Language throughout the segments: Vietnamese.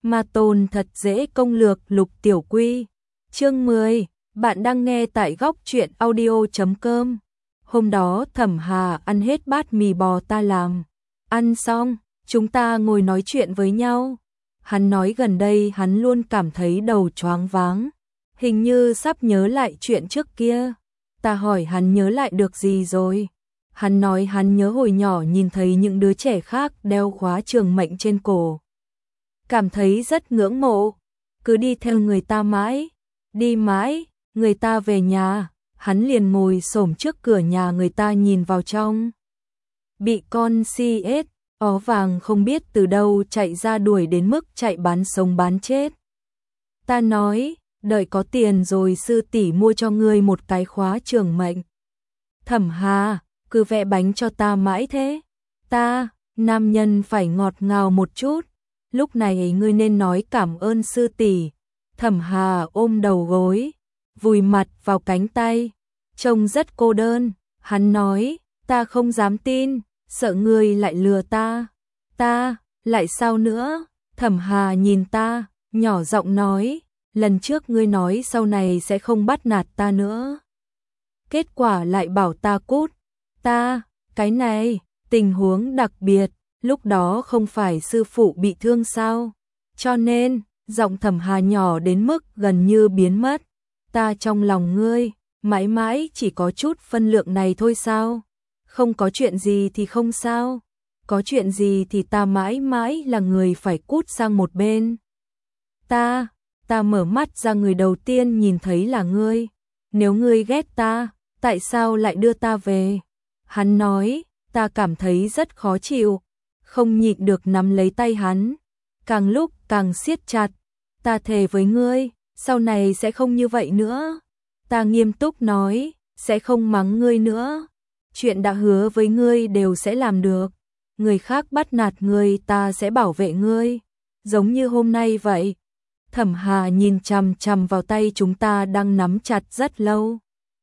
Ma Tôn thật dễ công lược Lục Tiểu Quy. Chương 10, bạn đang nghe tại góc truyện audio.com. Hôm đó Thẩm Hà ăn hết bát mì bò ta làm. Ăn xong, chúng ta ngồi nói chuyện với nhau. Hắn nói gần đây hắn luôn cảm thấy đầu choáng váng, hình như sắp nhớ lại chuyện trước kia. Ta hỏi hắn nhớ lại được gì rồi. Hắn nói hắn nhớ hồi nhỏ nhìn thấy những đứa trẻ khác đeo khóa trường mệnh trên cổ, cảm thấy rất ngưỡng mộ, cứ đi theo người ta mãi, đi mãi, người ta về nhà, hắn liền ngồi xổm trước cửa nhà người ta nhìn vào trong. Bị con CS ó vàng không biết từ đâu chạy ra đuổi đến mức chạy bán sống bán chết. Ta nói, đợi có tiền rồi sư tỷ mua cho ngươi một cái khóa trường mệnh. Thẩm Hà, cứ vẽ bánh cho ta mãi thế. Ta, nam nhân phải ngọt ngào một chút. Lúc này ngươi nên nói cảm ơn sư tỷ. Thẩm Hà ôm đầu gối, vùi mặt vào cánh tay, trông rất cô đơn. Hắn nói, ta không dám tin, sợ ngươi lại lừa ta. Ta, lại sao nữa? Thẩm Hà nhìn ta, nhỏ giọng nói, lần trước ngươi nói sau này sẽ không bắt nạt ta nữa. Kết quả lại bảo ta cút. Ta, cái này, tình huống đặc biệt, lúc đó không phải sư phụ bị thương sao? Cho nên, giọng Thẩm Hà nhỏ đến mức gần như biến mất. Ta trong lòng ngươi, mãi mãi chỉ có chút phân lượng này thôi sao? Không có chuyện gì thì không sao. Có chuyện gì thì ta mãi mãi là người phải cút sang một bên. Ta mở mắt ra người đầu tiên nhìn thấy là ngươi. Nếu ngươi ghét ta, tại sao lại đưa ta về? Hắn nói, ta cảm thấy rất khó chịu, không nhịn được nắm lấy tay hắn, càng lúc càng siết chặt. Ta thề với ngươi, sau này sẽ không như vậy nữa. Ta nghiêm túc nói, sẽ không mắng ngươi nữa. Chuyện đã hứa với ngươi đều sẽ làm được. Người khác bắt nạt ngươi ta sẽ bảo vệ ngươi, giống như hôm nay vậy. Thẩm Hà nhìn chằm chằm vào tay chúng ta đang nắm chặt rất lâu,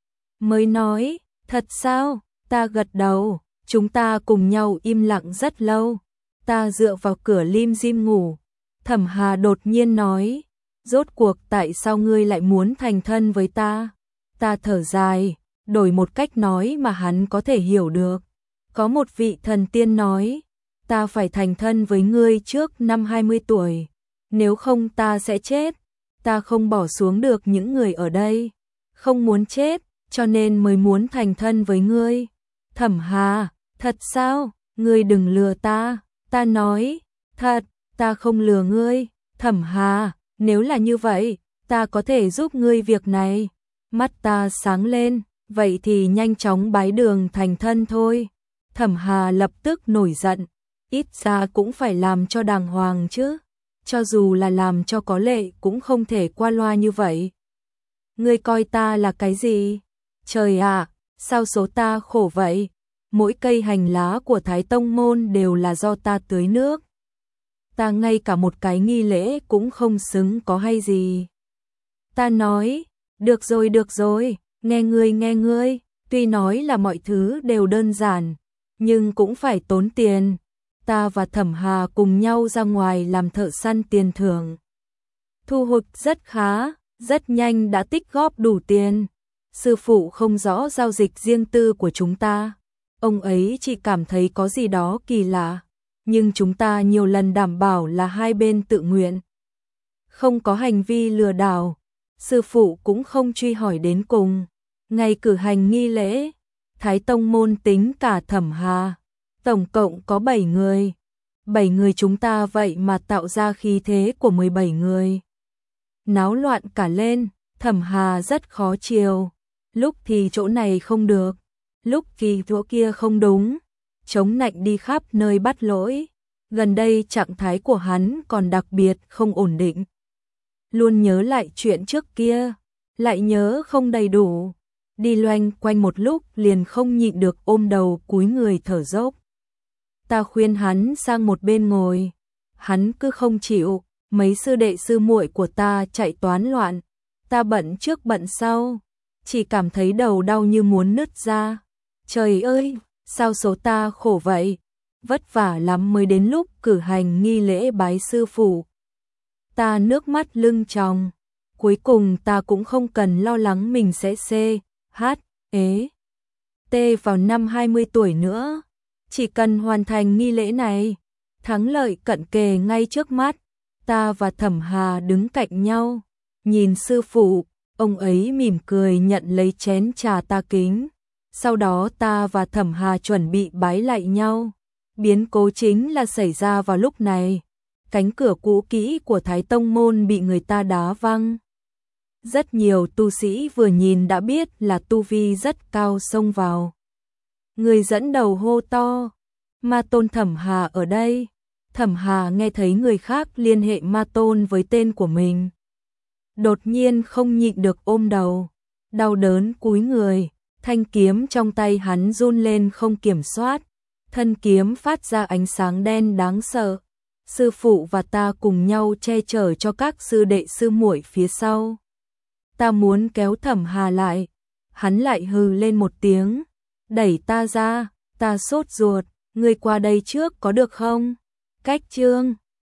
mới nói, thật sao? Ta gật đầu. Chúng ta cùng nhau im lặng rất lâu. Ta dựa vào cửa lim dim ngủ. Thẩm Hà đột nhiên nói, rốt cuộc tại sao ngươi lại muốn thành thân với ta? Ta thở dài, đổi một cách nói mà hắn có thể hiểu được. Có một vị thần tiên nói, ta phải thành thân với ngươi trước năm 20 tuổi, nếu không ta sẽ chết. Ta không bỏ xuống được những người ở đây, không muốn chết, cho nên mới muốn thành thân với ngươi. Thẩm Hà, thật sao? Ngươi đừng lừa ta. Ta nói, thật, ta không lừa ngươi. Thẩm Hà, nếu là như vậy, ta có thể giúp ngươi việc này. Mắt ta sáng lên, vậy thì nhanh chóng bái đường thành thân thôi. Thẩm Hà lập tức nổi giận, ít ra cũng phải làm cho đàng hoàng chứ. Cho dù là làm cho có lệ cũng không thể qua loa như vậy. Ngươi coi ta là cái gì? Trời ạ, sao số ta khổ vậy? Mỗi cây hành lá của Thái Tông Môn đều là do ta tưới nước. Ta ngay cả một cái nghi lễ cũng không xứng có hay gì. Ta nói, được rồi, nghe ngươi, tuy nói là mọi thứ đều đơn giản, nhưng cũng phải tốn tiền. Ta và Thẩm Hà cùng nhau ra ngoài làm thợ săn tiền thưởng. Thu hoạch rất khá, rất nhanh đã tích góp đủ tiền. Sư phụ không rõ giao dịch riêng tư của chúng ta. Ông ấy chỉ cảm thấy có gì đó kỳ lạ, nhưng chúng ta nhiều lần đảm bảo là hai bên tự nguyện, không có hành vi lừa đảo. Sư phụ cũng không truy hỏi đến cùng. Ngày cử hành nghi lễ, Thái Tông Môn tính cả Thẩm Hà, tổng cộng có 7 người. 7 người chúng ta vậy mà tạo ra khí thế của 17 người. Náo loạn cả lên, Thẩm Hà rất khó chiều. Lúc thì chỗ này không được, lúc thì chỗ kia không đúng, chống nạnh đi khắp nơi bắt lỗi. Gần đây trạng thái của hắn còn đặc biệt không ổn định. Luôn nhớ lại chuyện trước kia, lại nhớ không đầy đủ. Đi loanh quanh một lúc liền không nhịn được ôm đầu cúi người thở dốc. Ta khuyên hắn sang một bên ngồi, hắn cứ không chịu. Mấy sư đệ sư muội của ta chạy toán loạn, ta bận trước bận sau, chỉ cảm thấy đầu đau như muốn nứt ra. Trời ơi, sao số ta khổ vậy? Vất vả lắm mới đến lúc cử hành nghi lễ bái sư phụ. Ta nước mắt lưng tròng. Cuối cùng ta cũng không cần lo lắng mình sẽ T vào năm 20 tuổi nữa. Chỉ cần hoàn thành nghi lễ này, thắng lợi cận kề ngay trước mắt. Ta và Thẩm Hà đứng cạnh nhau, nhìn sư phụ, ông ấy mỉm cười nhận lấy chén trà ta kính. Sau đó ta và Thẩm Hà chuẩn bị bái lạy nhau. Biến cố chính là xảy ra vào lúc này. Cánh cửa cũ kỹ của Thái Tông Môn bị người ta đá văng. Rất nhiều tu sĩ vừa nhìn đã biết là tu vi rất cao xông vào. Người dẫn đầu hô to, Ma Tôn Thẩm Hà ở đây. Thẩm Hà nghe thấy người khác liên hệ Ma Tôn với tên của mình. Đột nhiên không nhịn được ôm đầu, đau đớn cúi người, thanh kiếm trong tay hắn run lên không kiểm soát. Thân kiếm phát ra ánh sáng đen đáng sợ. Sư phụ và ta cùng nhau che chở cho các sư đệ sư muội phía sau. Ta muốn kéo Thẩm Hà lại, hắn lại hừ lên một tiếng, đẩy ta ra. Ta sốt ruột, ngươi qua đây trước có được không? Cách chương